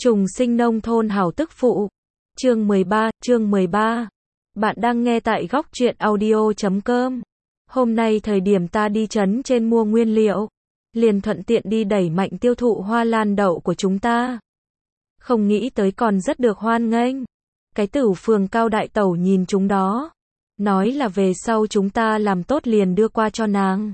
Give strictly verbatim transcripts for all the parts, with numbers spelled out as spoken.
Trùng sinh nông thôn hảo tức phụ. Chương mười ba, chương mười ba. Bạn đang nghe tại góc truyện audio chấm com. Hôm nay thời điểm ta đi trấn trên mua nguyên liệu, liền thuận tiện đi đẩy mạnh tiêu thụ hoa lan đậu của chúng ta. Không nghĩ tới còn rất được hoan nghênh. Cái tử phường Cao Đại Tẩu nhìn chúng đó, nói là về sau chúng ta làm tốt liền đưa qua cho nàng.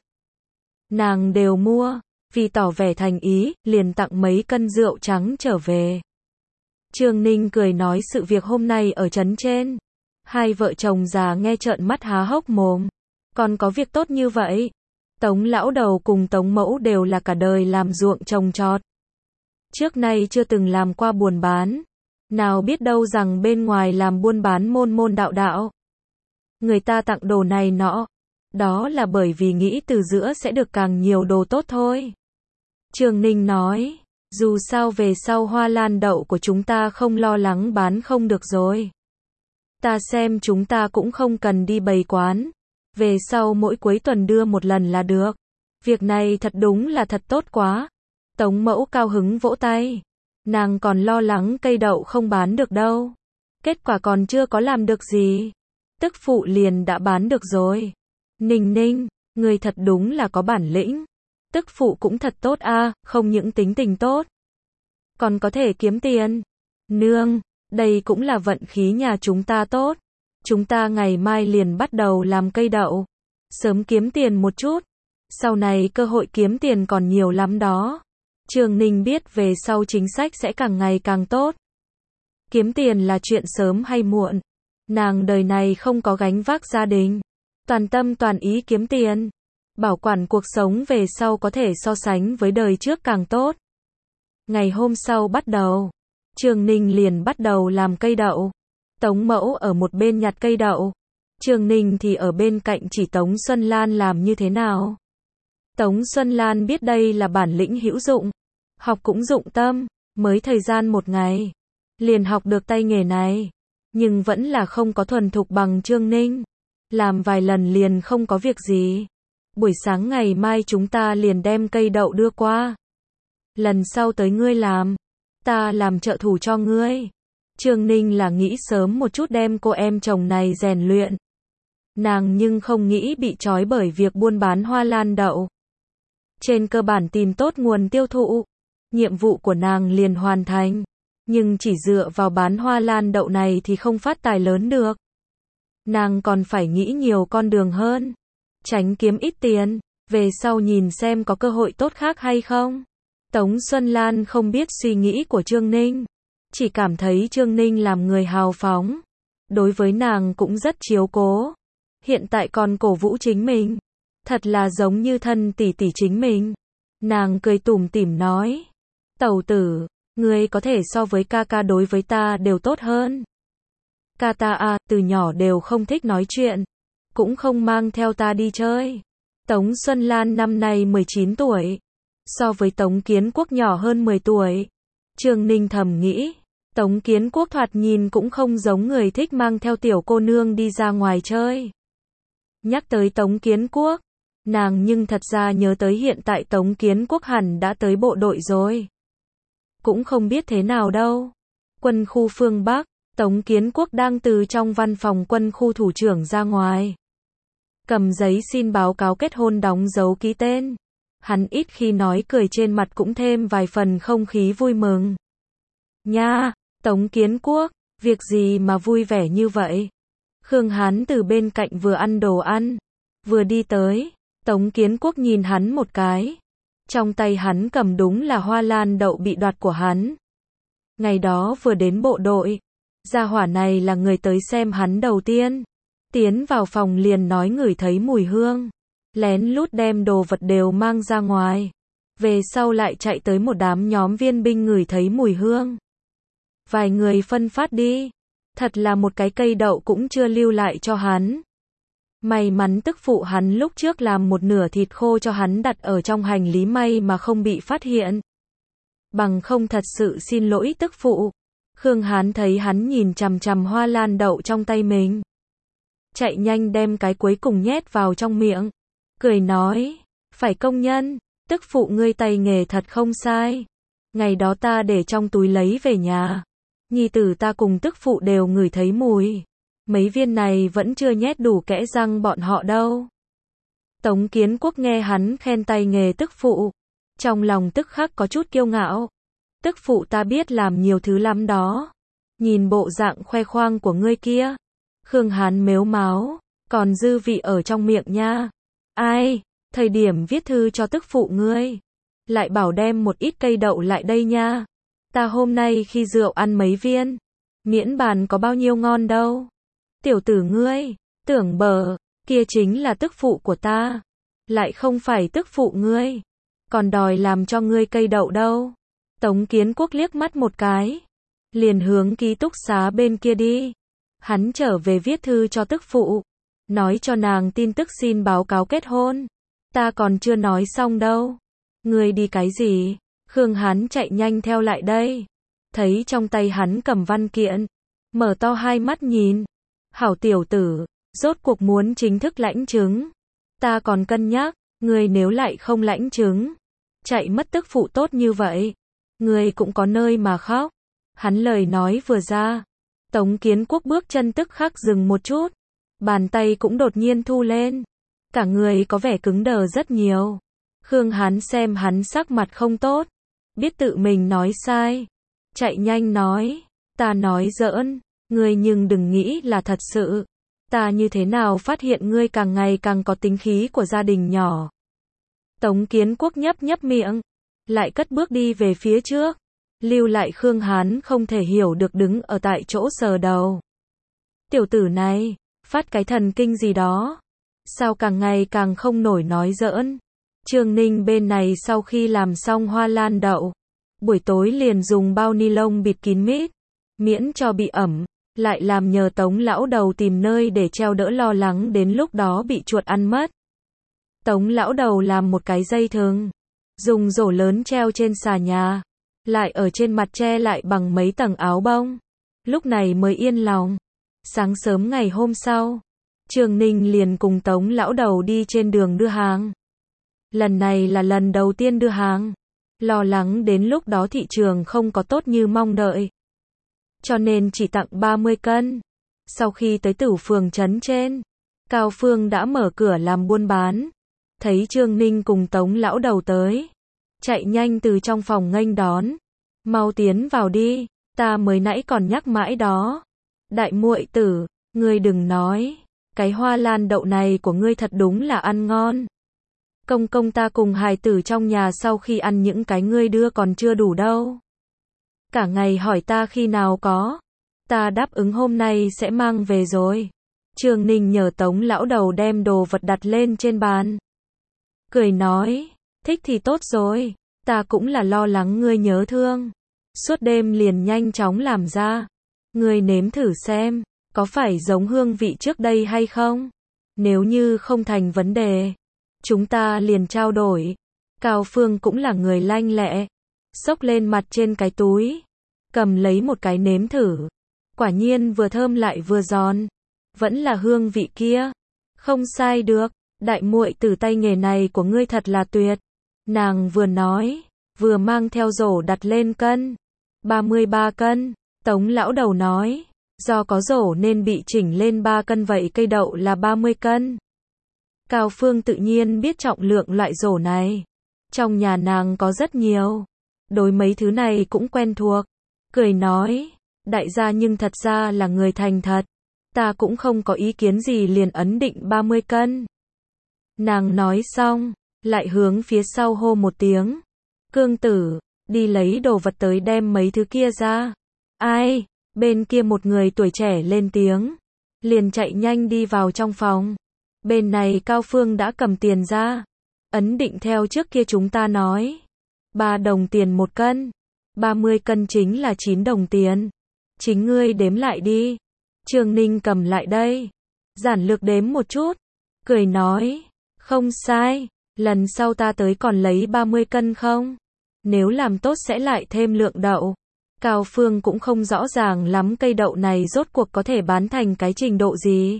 Nàng đều mua, vì tỏ vẻ thành ý, liền tặng mấy cân rượu trắng trở về. Trương Ninh cười nói sự việc hôm nay ở trấn trên. Hai vợ chồng già nghe trợn mắt há hốc mồm. Còn có việc tốt như vậy? Tống lão đầu cùng Tống mẫu đều là cả đời làm ruộng trồng trọt. Trước nay chưa từng làm qua buôn bán. Nào biết đâu rằng bên ngoài làm buôn bán môn môn đạo đạo. Người ta tặng đồ này nọ. Đó là bởi vì nghĩ từ giữa sẽ được càng nhiều đồ tốt thôi. Trương Ninh nói, dù sao về sau hoa lan đậu của chúng ta không lo lắng bán không được rồi. Ta xem chúng ta cũng không cần đi bày quán. Về sau mỗi cuối tuần đưa một lần là được. Việc này thật đúng là thật tốt quá. Tống mẫu cao hứng vỗ tay. Nàng còn lo lắng cây đậu không bán được đâu. Kết quả còn chưa có làm được gì. Tức phụ liền đã bán được rồi. Ninh Ninh, người thật đúng là có bản lĩnh. Tức phụ cũng thật tốt a, không những tính tình tốt, còn có thể kiếm tiền. Nương, đây cũng là vận khí nhà chúng ta tốt. Chúng ta ngày mai liền bắt đầu làm cây đậu. Sớm kiếm tiền một chút. Sau này cơ hội kiếm tiền còn nhiều lắm đó. Trương Ninh biết về sau chính sách sẽ càng ngày càng tốt. Kiếm tiền là chuyện sớm hay muộn. Nàng đời này không có gánh vác gia đình. Toàn tâm toàn ý kiếm tiền. Bảo quản cuộc sống về sau có thể so sánh với đời trước càng tốt. Ngày hôm sau bắt đầu, Trương Ninh liền bắt đầu làm cây đậu. Tống mẫu ở một bên nhặt cây đậu. Trương Ninh thì ở bên cạnh chỉ Tống Xuân Lan làm như thế nào. Tống Xuân Lan biết đây là bản lĩnh hữu dụng. Học cũng dụng tâm, mới thời gian một ngày. Liền học được tay nghề này. Nhưng vẫn là không có thuần thục bằng Trương Ninh. Làm vài lần liền không có việc gì. Buổi sáng ngày mai chúng ta liền đem cây đậu đưa qua. Lần sau tới ngươi làm, ta làm trợ thủ cho ngươi. Trương Ninh là nghĩ sớm một chút đem cô em chồng này rèn luyện. Nàng nhưng không nghĩ bị trói bởi việc buôn bán hoa lan đậu. Trên cơ bản tìm tốt nguồn tiêu thụ, nhiệm vụ của nàng liền hoàn thành. Nhưng chỉ dựa vào bán hoa lan đậu này thì không phát tài lớn được. Nàng còn phải nghĩ nhiều con đường hơn. Tránh kiếm ít tiền, về sau nhìn xem có cơ hội tốt khác hay không. Tống Xuân Lan không biết suy nghĩ của Trương Ninh. Chỉ cảm thấy Trương Ninh làm người hào phóng. Đối với nàng cũng rất chiếu cố. Hiện tại còn cổ vũ chính mình. Thật là giống như thân tỷ tỷ chính mình. Nàng cười tủm tỉm nói. Tẩu tử, ngươi có thể so với ca ca đối với ta đều tốt hơn. Ca ta à, từ nhỏ đều không thích nói chuyện. Cũng không mang theo ta đi chơi. Tống Xuân Lan năm nay mười chín tuổi. So với Tống Kiến Quốc nhỏ hơn mười tuổi. Trương Ninh thầm nghĩ. Tống Kiến Quốc thoạt nhìn cũng không giống người thích mang theo tiểu cô nương đi ra ngoài chơi. Nhắc tới Tống Kiến Quốc, nàng nhưng thật ra nhớ tới hiện tại Tống Kiến Quốc hẳn đã tới bộ đội rồi. Cũng không biết thế nào đâu. Quân khu phương Bắc, Tống Kiến Quốc đang từ trong văn phòng quân khu thủ trưởng ra ngoài. Cầm giấy xin báo cáo kết hôn đóng dấu ký tên. Hắn ít khi nói cười trên mặt cũng thêm vài phần không khí vui mừng. Nha, Tống Kiến Quốc, việc gì mà vui vẻ như vậy? Khương Hán từ bên cạnh vừa ăn đồ ăn, vừa đi tới. Tống Kiến Quốc nhìn hắn một cái. Trong tay hắn cầm đúng là hoa lan đậu bị đoạt của hắn. Ngày đó vừa đến bộ đội. Gia hỏa này là người tới xem hắn đầu tiên. Tiến vào phòng liền nói ngửi thấy mùi hương. Lén lút đem đồ vật đều mang ra ngoài. Về sau lại chạy tới một đám nhóm viên binh ngửi thấy mùi hương. Vài người phân phát đi. Thật là một cái cây đậu cũng chưa lưu lại cho hắn. May mắn tức phụ hắn lúc trước làm một nửa thịt khô cho hắn đặt ở trong hành lý may mà không bị phát hiện. Bằng không thật sự xin lỗi tức phụ. Khương Hán thấy hắn nhìn chằm chằm hoa lan đậu trong tay mình. Chạy nhanh đem cái cuối cùng nhét vào trong miệng. Cười nói, phải công nhân, tức phụ ngươi tay nghề thật không sai. Ngày đó ta để trong túi lấy về nhà. Nhi tử ta cùng tức phụ đều ngửi thấy mùi. Mấy viên này vẫn chưa nhét đủ kẽ răng bọn họ đâu. Tống Kiến Quốc nghe hắn khen tay nghề tức phụ. Trong lòng tức khắc có chút kiêu ngạo. Tức phụ ta biết làm nhiều thứ lắm đó. Nhìn bộ dạng khoe khoang của ngươi kia. Khương Hán mếu máo. Còn dư vị ở trong miệng nha. Ai, thời điểm viết thư cho tức phụ ngươi. Lại bảo đem một ít cây đậu lại đây nha. Ta hôm nay khi rượu ăn mấy viên. Miễn bàn có bao nhiêu ngon đâu. Tiểu tử ngươi, tưởng bờ, kia chính là tức phụ của ta. Lại không phải tức phụ ngươi. Còn đòi làm cho ngươi cây đậu đâu. Tống Kiến Quốc liếc mắt một cái. Liền hướng ký túc xá bên kia đi. Hắn trở về viết thư cho tức phụ. Nói cho nàng tin tức xin báo cáo kết hôn. Ta còn chưa nói xong đâu. Ngươi đi cái gì? Khương Hán chạy nhanh theo lại đây. Thấy trong tay hắn cầm văn kiện. Mở to hai mắt nhìn. Hảo tiểu tử, rốt cuộc muốn chính thức lãnh chứng. Ta còn cân nhắc, ngươi nếu lại không lãnh chứng. Chạy mất tức phụ tốt như vậy. Ngươi cũng có nơi mà khóc. Hắn lời nói vừa ra. Tống Kiến Quốc bước chân tức khắc dừng một chút. Bàn tay cũng đột nhiên thu lên. Cả người có vẻ cứng đờ rất nhiều. Khương Hán xem hắn sắc mặt không tốt. Biết tự mình nói sai. Chạy nhanh nói. Ta nói giỡn. Ngươi nhưng đừng nghĩ là thật sự. Ta như thế nào phát hiện ngươi càng ngày càng có tính khí của gia đình nhỏ. Tống Kiến Quốc nhấp nhấp miệng. Lại cất bước đi về phía trước. Lưu lại Khương Hán không thể hiểu được đứng ở tại chỗ sờ đầu. Tiểu tử này, phát cái thần kinh gì đó. Sao càng ngày càng không nổi nói giỡn. Trương Ninh bên này sau khi làm xong hoa lan đậu. Buổi tối liền dùng bao ni lông bịt kín mít. Miễn cho bị ẩm. Lại làm nhờ Tống lão đầu tìm nơi để treo đỡ lo lắng đến lúc đó bị chuột ăn mất. Tống lão đầu làm một cái dây thừng. Dùng rổ lớn treo trên xà nhà. Lại ở trên mặt che lại bằng mấy tầng áo bông. Lúc này mới yên lòng. Sáng sớm ngày hôm sau. Trương Ninh liền cùng Tống lão đầu đi trên đường đưa hàng. Lần này là lần đầu tiên đưa hàng. Lo lắng đến lúc đó thị trường không có tốt như mong đợi. Cho nên chỉ tặng ba mươi cân. Sau khi tới Tử phường trấn trên. Cao Phương đã mở cửa làm buôn bán. Thấy Trương Ninh cùng Tống lão đầu tới. Chạy nhanh từ trong phòng nghênh đón. Mau tiến vào đi. Ta mới nãy còn nhắc mãi đó. Đại muội tử, ngươi đừng nói. Cái hoa lan đậu này của ngươi thật đúng là ăn ngon. Công công ta cùng hài tử trong nhà sau khi ăn những cái ngươi đưa còn chưa đủ đâu. Cả ngày hỏi ta khi nào có. Ta đáp ứng hôm nay sẽ mang về rồi. Trương Ninh nhờ Tống lão đầu đem đồ vật đặt lên trên bàn. Cười nói, thích thì tốt rồi. Ta cũng là lo lắng ngươi nhớ thương. Suốt đêm liền nhanh chóng làm ra. Ngươi nếm thử xem, có phải giống hương vị trước đây hay không? Nếu như không thành vấn đề, chúng ta liền trao đổi. Cao Phương cũng là người lanh lẹ. Xốc lên mặt trên cái túi. Cầm lấy một cái nếm thử. Quả nhiên vừa thơm lại vừa giòn. Vẫn là hương vị kia. Không sai được. Đại muội tử tay nghề này của ngươi thật là tuyệt. Nàng vừa nói, vừa mang theo rổ đặt lên cân. ba mươi ba cân. Tống lão đầu nói. Do có rổ nên bị chỉnh lên ba cân vậy cây đậu là ba mươi cân. Cao Phương tự nhiên biết trọng lượng loại rổ này. Trong nhà nàng có rất nhiều. Đối mấy thứ này cũng quen thuộc. Cười nói, đại gia nhưng thật ra là người thành thật. Ta cũng không có ý kiến gì liền ấn định ba mươi cân. Nàng nói xong, lại hướng phía sau hô một tiếng. Cương tử, đi lấy đồ vật tới đem mấy thứ kia ra. Ai? Bên kia một người tuổi trẻ lên tiếng. Liền chạy nhanh đi vào trong phòng. Bên này Cao Phương đã cầm tiền ra. Ấn định theo trước kia chúng ta nói. ba đồng tiền một cân. ba mươi cân chính là chín đồng tiền. Chính ngươi đếm lại đi. Trương Ninh cầm lại đây. Giản lược đếm một chút. Cười nói. Không sai. Lần sau ta tới còn lấy ba mươi cân không? Nếu làm tốt sẽ lại thêm lượng đậu. Cao Phương cũng không rõ ràng lắm cây đậu này rốt cuộc có thể bán thành cái trình độ gì.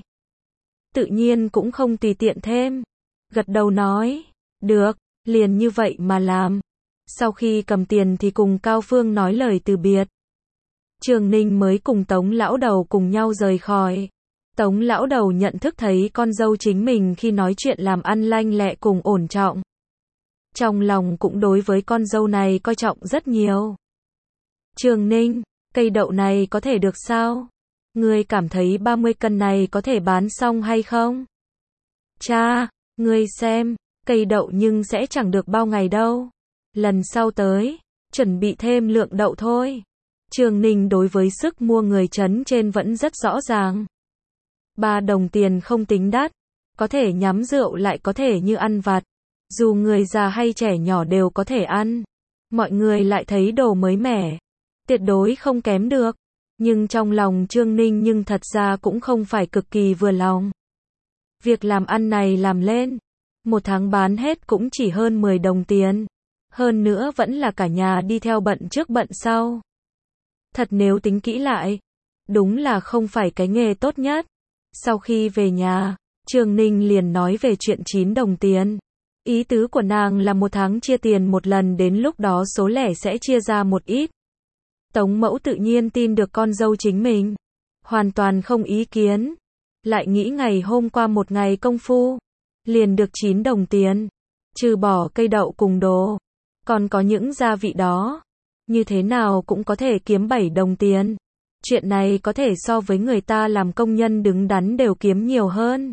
Tự nhiên cũng không tùy tiện thêm. Gật đầu nói. Được, liền như vậy mà làm. Sau khi cầm tiền thì cùng Cao Phương nói lời từ biệt. Trường Ninh mới cùng Tống lão đầu cùng nhau rời khỏi. Tống lão đầu nhận thức thấy con dâu chính mình khi nói chuyện làm ăn lanh lẹ cùng ổn trọng. Trong lòng cũng đối với con dâu này coi trọng rất nhiều. Trường Ninh, cây đậu này có thể được sao? Ngươi cảm thấy ba mươi cân này có thể bán xong hay không? Cha, ngươi xem, cây đậu nhưng sẽ chẳng được bao ngày đâu. Lần sau tới, chuẩn bị thêm lượng đậu thôi. Trường Ninh đối với sức mua người trấn trên vẫn rất rõ ràng. Ba đồng tiền không tính đắt, có thể nhắm rượu lại có thể như ăn vặt. Dù người già hay trẻ nhỏ đều có thể ăn. Mọi người lại thấy đồ mới mẻ. Tuyệt đối không kém được. Nhưng trong lòng Trương Ninh nhưng thật ra cũng không phải cực kỳ vừa lòng. Việc làm ăn này làm lên, một tháng bán hết cũng chỉ hơn mười đồng tiền. Hơn nữa vẫn là cả nhà đi theo bận trước bận sau. Thật nếu tính kỹ lại, đúng là không phải cái nghề tốt nhất. Sau khi về nhà, Trương Ninh liền nói về chuyện chín đồng tiền. Ý tứ của nàng là một tháng chia tiền một lần, đến lúc đó số lẻ sẽ chia ra một ít. Tống mẫu tự nhiên tin được con dâu chính mình. Hoàn toàn không ý kiến. Lại nghĩ ngày hôm qua một ngày công phu, liền được chín đồng tiền. Trừ bỏ cây đậu cùng đồ, còn có những gia vị đó. Như thế nào cũng có thể kiếm bảy đồng tiền. Chuyện này có thể so với người ta làm công nhân đứng đắn đều kiếm nhiều hơn.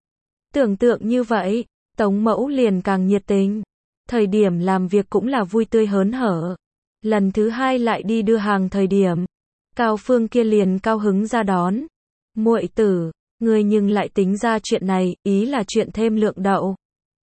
Tưởng tượng như vậy, Tống mẫu liền càng nhiệt tình. Thời điểm làm việc cũng là vui tươi hớn hở. Lần thứ hai lại đi đưa hàng thời điểm, Cao Phương kia liền cao hứng ra đón. Muội tử, ngươi nhưng lại tính ra chuyện này, ý là chuyện thêm lượng đậu.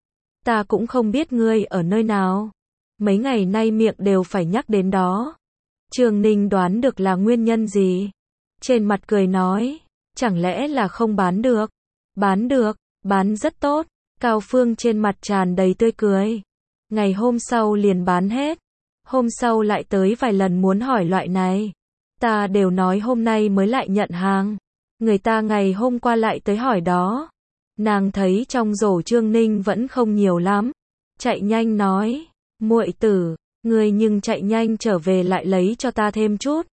Ta cũng không biết ngươi ở nơi nào. Mấy ngày nay miệng đều phải nhắc đến đó. Trường Ninh đoán được là nguyên nhân gì. Trên mặt cười nói, chẳng lẽ là không bán được? Bán được, bán rất tốt. Cao Phương trên mặt tràn đầy tươi cười. Ngày hôm sau liền bán hết. Hôm sau lại tới vài lần muốn hỏi loại này. Ta đều nói hôm nay mới lại nhận hàng. Người ta ngày hôm qua lại tới hỏi đó. Nàng thấy trong rổ Trương Ninh vẫn không nhiều lắm. Chạy nhanh nói, muội tử, ngươi nhưng chạy nhanh trở về lại lấy cho ta thêm chút.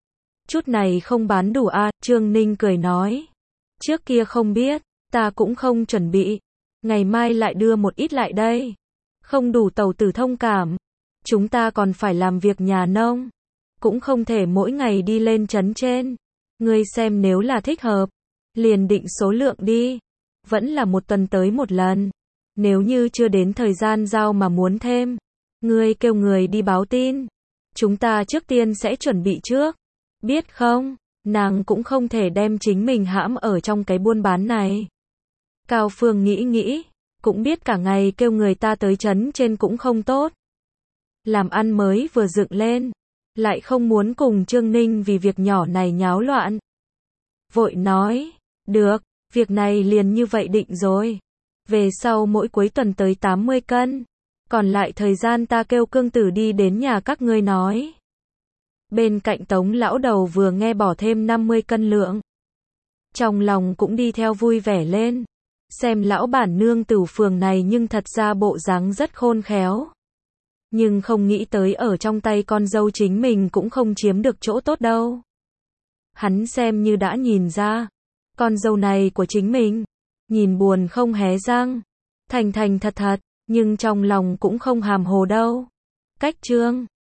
Chút này không bán đủ à, Trương Ninh cười nói. Trước kia không biết, ta cũng không chuẩn bị. Ngày mai lại đưa một ít lại đây. Không đủ tẩu tử thông cảm. Chúng ta còn phải làm việc nhà nông. Cũng không thể mỗi ngày đi lên trấn trên. Ngươi xem nếu là thích hợp, liền định số lượng đi. Vẫn là một tuần tới một lần. Nếu như chưa đến thời gian giao mà muốn thêm, ngươi kêu người đi báo tin. Chúng ta trước tiên sẽ chuẩn bị trước. Biết không, nàng cũng không thể đem chính mình hãm ở trong cái buôn bán này. Cao Phương nghĩ nghĩ, cũng biết cả ngày kêu người ta tới trấn trên cũng không tốt. Làm ăn mới vừa dựng lên, lại không muốn cùng Trương Ninh vì việc nhỏ này nháo loạn. Vội nói, được, việc này liền như vậy định rồi. Về sau mỗi cuối tuần tới tám mươi cân, còn lại thời gian ta kêu cương tử đi đến nhà các ngươi nói. Bên cạnh Tống lão đầu vừa nghe bỏ thêm năm mươi cân lượng. Trong lòng cũng đi theo vui vẻ lên. Xem lão bản nương tử phường này nhưng thật ra bộ dáng rất khôn khéo. Nhưng không nghĩ tới ở trong tay con dâu chính mình cũng không chiếm được chỗ tốt đâu. Hắn xem như đã nhìn ra, con dâu này của chính mình, nhìn buồn không hé răng, thành thành thật thật, nhưng trong lòng cũng không hàm hồ đâu. Cách chương